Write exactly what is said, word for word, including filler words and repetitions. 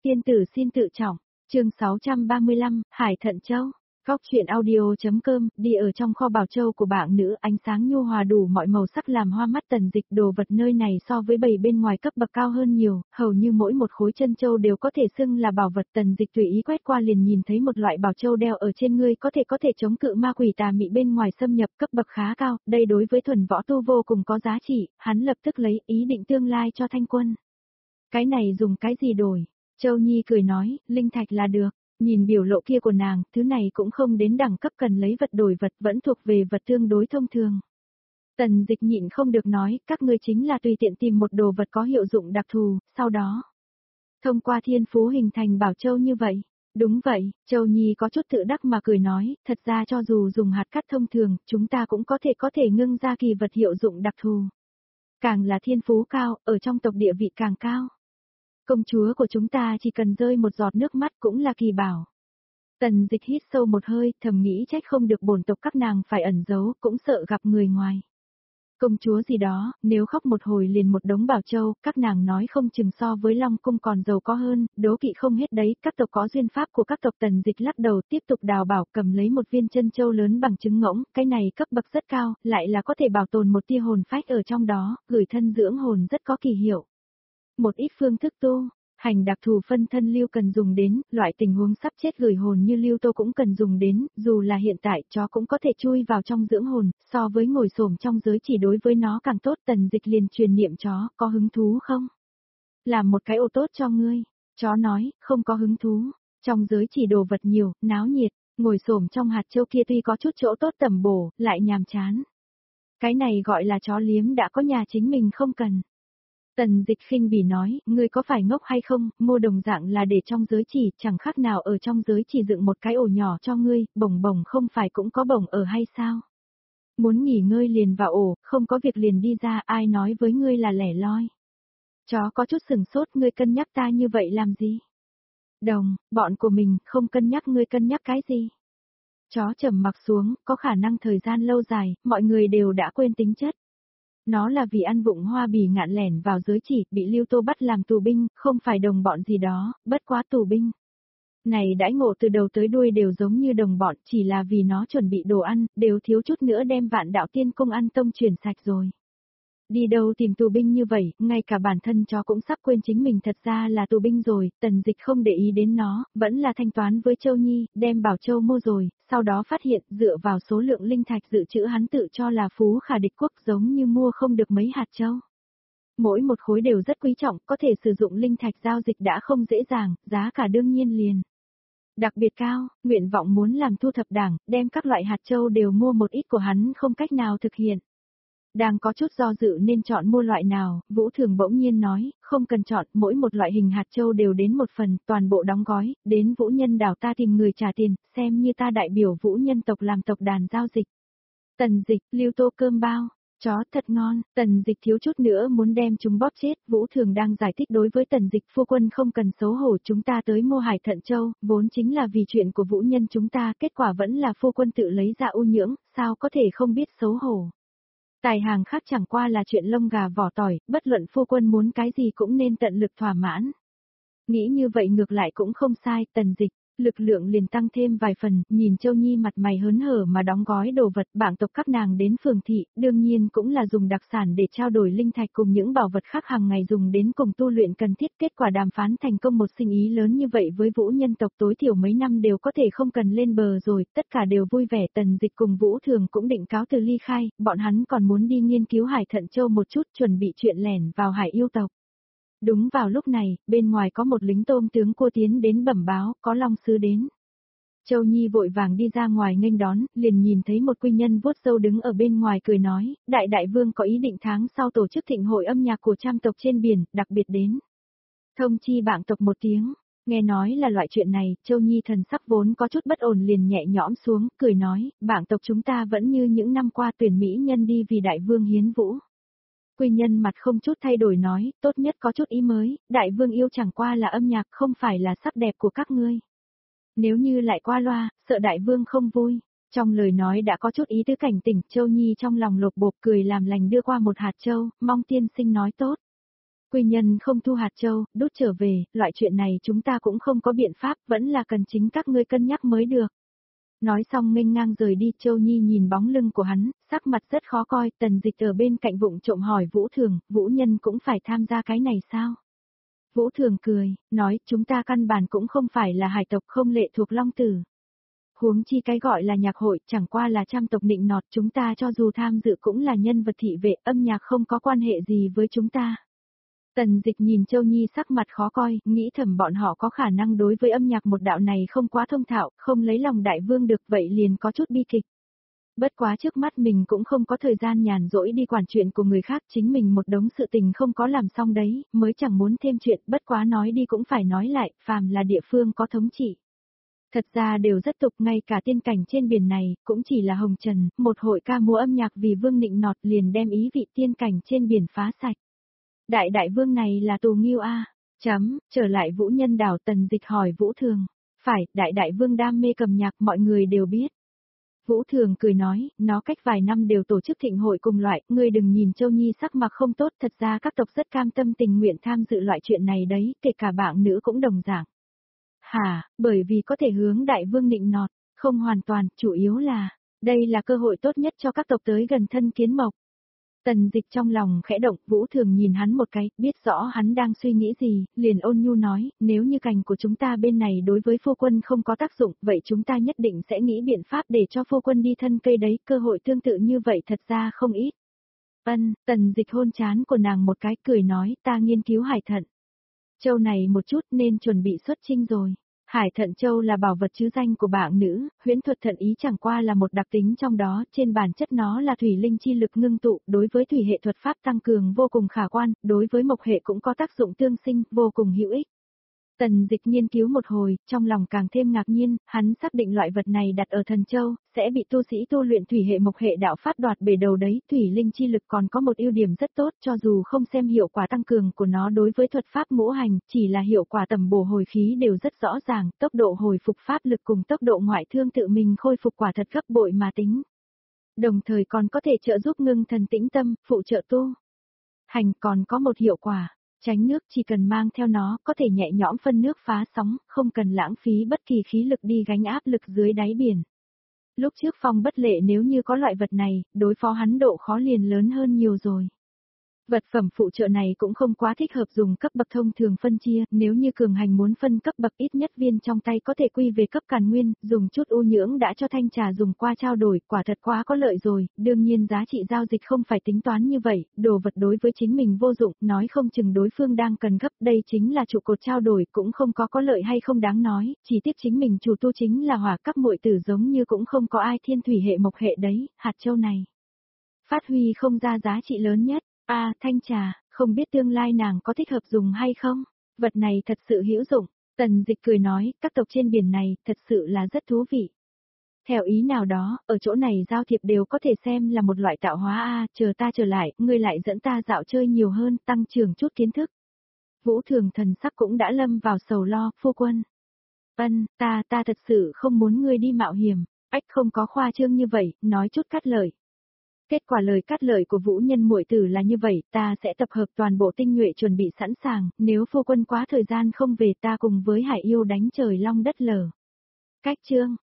Tiên tử xin tự trọng, chương sáu trăm ba mươi lăm, Hải Thận Châu. Góc truyện audio.com, đi ở trong kho bảo châu của bạn nữ, ánh sáng nhu hòa đủ mọi màu sắc làm hoa mắt Tần Dịch. Đồ vật nơi này so với bầy bên ngoài cấp bậc cao hơn nhiều, hầu như mỗi một khối chân châu đều có thể xưng là bảo vật. Tần Dịch tùy ý quét qua liền nhìn thấy một loại bảo châu đeo ở trên người, có thể có thể chống cự ma quỷ tà mị bên ngoài xâm nhập, cấp bậc khá cao, đây đối với thuần võ tu vô cùng có giá trị. Hắn lập tức lấy, ý định tương lai cho Thanh Quân. Cái này dùng cái gì đổi? Châu Nhi cười nói, linh thạch là được. Nhìn biểu lộ kia của nàng, thứ này cũng không đến đẳng cấp cần lấy vật đổi vật, vẫn thuộc về vật tương đối thông thường. Tần Dịch nhịn không được nói, các ngươi chính là tùy tiện tìm một đồ vật có hiệu dụng đặc thù, sau đó thông qua thiên phú hình thành bảo châu như vậy. Đúng vậy, Châu Nhi có chút tự đắc mà cười nói, thật ra cho dù dùng hạt cát thông thường, chúng ta cũng có thể có thể ngưng ra kỳ vật hiệu dụng đặc thù. Càng là thiên phú cao, ở trong tộc địa vị càng cao. Công chúa của chúng ta chỉ cần rơi một giọt nước mắt cũng là kỳ bảo. Tần Dịch hít sâu một hơi, thầm nghĩ trách không được bổn tộc các nàng phải ẩn giấu, cũng sợ gặp người ngoài. Công chúa gì đó, nếu khóc một hồi liền một đống bảo châu, các nàng nói không chừng so với Long Cung còn giàu có hơn, đố kỵ không hết đấy. Các tộc có duyên pháp của các tộc. Tần Dịch lắc đầu tiếp tục đào bảo, cầm lấy một viên chân châu lớn bằng trứng ngỗng, cái này cấp bậc rất cao, lại là có thể bảo tồn một tia hồn phách ở trong đó, gửi thân dưỡng hồn rất có kỳ hiệu. Một ít phương thức tu, hành đặc thù phân thân lưu cần dùng đến, loại tình huống sắp chết gửi hồn như lưu tô cũng cần dùng đến, dù là hiện tại chó cũng có thể chui vào trong dưỡng hồn, so với ngồi xổm trong giới chỉ đối với nó càng tốt. Tần Dịch liền truyền niệm chó, có hứng thú không? Làm một cái ô tốt cho ngươi. Chó nói, không có hứng thú, trong giới chỉ đồ vật nhiều, náo nhiệt, ngồi xổm trong hạt châu kia tuy có chút chỗ tốt tầm bổ, lại nhàm chán. Cái này gọi là chó liếm đã có nhà chính mình không cần. Tần Dịch khinh bỉ nói, ngươi có phải ngốc hay không, mua đồng dạng là để trong giới chỉ, chẳng khác nào ở trong giới chỉ dựng một cái ổ nhỏ cho ngươi, bổng bổng không phải cũng có bổng ở hay sao? Muốn nghỉ ngơi liền vào ổ, không có việc liền đi ra, ai nói với ngươi là lẻ loi? Chó có chút sừng sốt, ngươi cân nhắc ta như vậy làm gì? Đồng, bọn của mình, không cân nhắc ngươi cân nhắc cái gì? Chó trầm mặc xuống, có khả năng thời gian lâu dài, mọi người đều đã quên tính chất. Nó là vì ăn vụng hoa bì ngạn lẻn vào giới chỉ, bị Lưu Tô bắt làm tù binh, không phải đồng bọn gì đó, bất quá tù binh. Này đãi ngộ từ đầu tới đuôi đều giống như đồng bọn, chỉ là vì nó chuẩn bị đồ ăn, đều thiếu chút nữa đem Vạn Đạo Tiên Cung ăn tông chuyển sạch rồi. Đi đâu tìm tù binh như vậy, ngay cả bản thân chó cũng sắp quên chính mình thật ra là tù binh rồi. Tần Dịch không để ý đến nó, vẫn là thanh toán với Châu Nhi, đem bảo châu mua rồi, sau đó phát hiện dựa vào số lượng linh thạch dự trữ hắn tự cho là phú khả địch quốc, giống như mua không được mấy hạt châu. Mỗi một khối đều rất quý trọng, có thể sử dụng linh thạch giao dịch đã không dễ dàng, giá cả đương nhiên liền đặc biệt cao. Nguyện vọng muốn làm thu thập đảng, đem các loại hạt châu đều mua một ít của hắn không cách nào thực hiện. Đang có chút do dự nên chọn mua loại nào, Vũ Thường bỗng nhiên nói, không cần chọn, mỗi một loại hình hạt châu đều đến một phần, toàn bộ đóng gói, đến Vũ Nhân đảo ta tìm người trả tiền, xem như ta đại biểu Vũ Nhân tộc làm tộc đàn giao dịch. Tần Dịch, Lưu Tô cơm bao, chó thật ngon. Tần Dịch thiếu chút nữa muốn đem chúng bóp chết. Vũ Thường đang giải thích đối với Tần Dịch, phu quân không cần xấu hổ, chúng ta tới mua Hải Thận Châu, vốn chính là vì chuyện của Vũ Nhân chúng ta, kết quả vẫn là phu quân tự lấy ra ô nhưỡng, sao có thể không biết xấu hổ. Tài hàng khác chẳng qua là chuyện lông gà vỏ tỏi, bất luận phu quân muốn cái gì cũng nên tận lực thỏa mãn. Nghĩ như vậy ngược lại cũng không sai. Tần Dịch, lực lượng liền tăng thêm vài phần, nhìn Châu Nhi mặt mày hớn hở mà đóng gói đồ vật. Bảng tộc các nàng đến phường thị, đương nhiên cũng là dùng đặc sản để trao đổi linh thạch cùng những bảo vật khác hàng ngày dùng đến cùng tu luyện cần thiết. Kết quả đàm phán thành công, một sinh ý lớn như vậy với Vũ Nhân tộc tối thiểu mấy năm đều có thể không cần lên bờ rồi, tất cả đều vui vẻ. Tần Dịch cùng Vũ Thường cũng định cáo từ ly khai, bọn hắn còn muốn đi nghiên cứu Hải Thận Châu một chút, chuẩn bị chuyện lẻn vào Hải Yêu tộc. Đúng vào lúc này, bên ngoài có một lính tôm tướng cua tiến đến bẩm báo, có Long sứ đến. Châu Nhi vội vàng đi ra ngoài nghênh đón, liền nhìn thấy một quy nhân vuốt râu đứng ở bên ngoài cười nói, đại đại vương có ý định tháng sau tổ chức thịnh hội âm nhạc của trăm tộc trên biển, đặc biệt đến thông chi bảng tộc một tiếng. Nghe nói là loại chuyện này, Châu Nhi thần sắc vốn có chút bất ổn liền nhẹ nhõm xuống, cười nói, bảng tộc chúng ta vẫn như những năm qua tuyển mỹ nhân đi vì đại vương hiến vũ. Quy nhân mặt không chút thay đổi nói, tốt nhất có chút ý mới, đại vương yêu chẳng qua là âm nhạc, không phải là sắc đẹp của các ngươi. Nếu như lại qua loa, sợ đại vương không vui. Trong lời nói đã có chút ý tứ cảnh tỉnh. Châu Nhi trong lòng lột bột cười làm lành đưa qua một hạt châu, mong tiên sinh nói tốt. Quy nhân không thu hạt châu, đút trở về, loại chuyện này chúng ta cũng không có biện pháp, vẫn là cần chính các ngươi cân nhắc mới được. Nói xong nghênh ngang rời đi, Châu Nhi nhìn bóng lưng của hắn, sắc mặt rất khó coi, Tần Dịch ở bên cạnh vụng trộm hỏi Vũ Thường, Vũ Nhân cũng phải tham gia cái này sao? Vũ Thường cười, nói, chúng ta căn bản cũng không phải là hải tộc không lệ thuộc Long Tử. Huống chi cái gọi là nhạc hội, chẳng qua là trăm tộc nịnh nọt, chúng ta cho dù tham dự cũng là nhân vật thị vệ, âm nhạc không có quan hệ gì với chúng ta. Tần Dịch nhìn Châu Nhi sắc mặt khó coi, nghĩ thầm bọn họ có khả năng đối với âm nhạc một đạo này không quá thông thạo, không lấy lòng đại vương được, vậy liền có chút bi kịch. Bất quá trước mắt mình cũng không có thời gian nhàn rỗi đi quản chuyện của người khác, chính mình một đống sự tình không có làm xong đấy, mới chẳng muốn thêm chuyện, bất quá nói đi cũng phải nói lại, phàm là địa phương có thống trị. Thật ra đều rất tục, ngay cả tiên cảnh trên biển này, cũng chỉ là hồng trần, một hội ca múa âm nhạc vì vương nịnh nọt liền đem ý vị tiên cảnh trên biển phá sạch. Đại đại vương này là tù nghiêu a. Chấm, trở lại Vũ Nhân đảo, Tần Dịch hỏi Vũ Thường. Phải, đại đại vương đam mê cầm nhạc mọi người đều biết. Vũ Thường cười nói, nó cách vài năm đều tổ chức thịnh hội cùng loại, ngươi đừng nhìn Châu Nhi sắc mặt không tốt, thật ra các tộc rất cam tâm tình nguyện tham dự loại chuyện này đấy, kể cả bạn nữ cũng đồng dạng. Hả, bởi vì có thể hướng đại vương nịnh nọt, không hoàn toàn, chủ yếu là, đây là cơ hội tốt nhất cho các tộc tới gần thân kiến mộc. Tần Dịch trong lòng khẽ động, Vũ Thường nhìn hắn một cái, biết rõ hắn đang suy nghĩ gì, liền ôn nhu nói, nếu như cành của chúng ta bên này đối với phu quân không có tác dụng, vậy chúng ta nhất định sẽ nghĩ biện pháp để cho phu quân đi thân cây đấy, cơ hội tương tự như vậy thật ra không ít. Ân, Tần Dịch hôn trán của nàng một cái, cười nói, ta nghiên cứu hải thận. Châu này một chút nên chuẩn bị xuất chinh rồi. Hải thận châu là bảo vật chứ danh của bạn nữ, huyễn thuật thận ý chẳng qua là một đặc tính trong đó, trên bản chất nó là thủy linh chi lực ngưng tụ, đối với thủy hệ thuật pháp tăng cường vô cùng khả quan, đối với mộc hệ cũng có tác dụng tương sinh, vô cùng hữu ích. Tần Dịch nghiên cứu một hồi, trong lòng càng thêm ngạc nhiên, hắn xác định loại vật này đặt ở thần châu, sẽ bị tu sĩ tu luyện thủy hệ mộc hệ đạo pháp đoạt bể đầu đấy, thủy linh chi lực còn có một ưu điểm rất tốt, cho dù không xem hiệu quả tăng cường của nó đối với thuật pháp ngũ hành, chỉ là hiệu quả tầm bổ hồi khí đều rất rõ ràng, tốc độ hồi phục pháp lực cùng tốc độ ngoại thương tự mình khôi phục quả thật gấp bội mà tính. Đồng thời còn có thể trợ giúp ngưng thần tĩnh tâm, phụ trợ tu hành, còn có một hiệu quả. Tránh nước, chỉ cần mang theo nó, có thể nhẹ nhõm phân nước phá sóng, không cần lãng phí bất kỳ khí lực đi gánh áp lực dưới đáy biển. Lúc trước Phong Bất Lệ nếu như có loại vật này, đối phó hắn độ khó liền lớn hơn nhiều rồi. Vật phẩm phụ trợ này cũng không quá thích hợp dùng cấp bậc thông thường phân chia, nếu như cường hành muốn phân cấp bậc ít nhất viên trong tay có thể quy về cấp càn nguyên, dùng chút ô nhưỡng đã cho thanh trà dùng qua trao đổi, quả thật quá có lợi rồi, đương nhiên giá trị giao dịch không phải tính toán như vậy, đồ vật đối với chính mình vô dụng, nói không chừng đối phương đang cần gấp, đây chính là trụ cột trao đổi, cũng không có có lợi hay không đáng nói, chỉ tiếc chính mình chủ tu chính là hỏa các muội tử giống như cũng không có ai thiên thủy hệ mộc hệ đấy, hạt châu này. Phát huy không ra giá trị lớn nhất. A, à, thanh trà, không biết tương lai nàng có thích hợp dùng hay không? Vật này thật sự hữu dụng. Tần Dịch cười nói, các tộc trên biển này, thật sự là rất thú vị. Theo ý nào đó, ở chỗ này giao thiệp đều có thể xem là một loại tạo hóa a, à, chờ ta trở lại, ngươi lại dẫn ta dạo chơi nhiều hơn, tăng trưởng chút kiến thức. Vũ Thường thần sắc cũng đã lâm vào sầu lo, phu quân. Ân, ta, ta thật sự không muốn ngươi đi mạo hiểm, ách không có khoa trương như vậy, nói chút cắt lời. Kết quả lời cắt lời của Vũ Nhân muội tử là như vậy, ta sẽ tập hợp toàn bộ tinh nhuệ chuẩn bị sẵn sàng, nếu phu quân quá thời gian không về ta cùng với Hải Yêu đánh trời long đất lở. Cách chương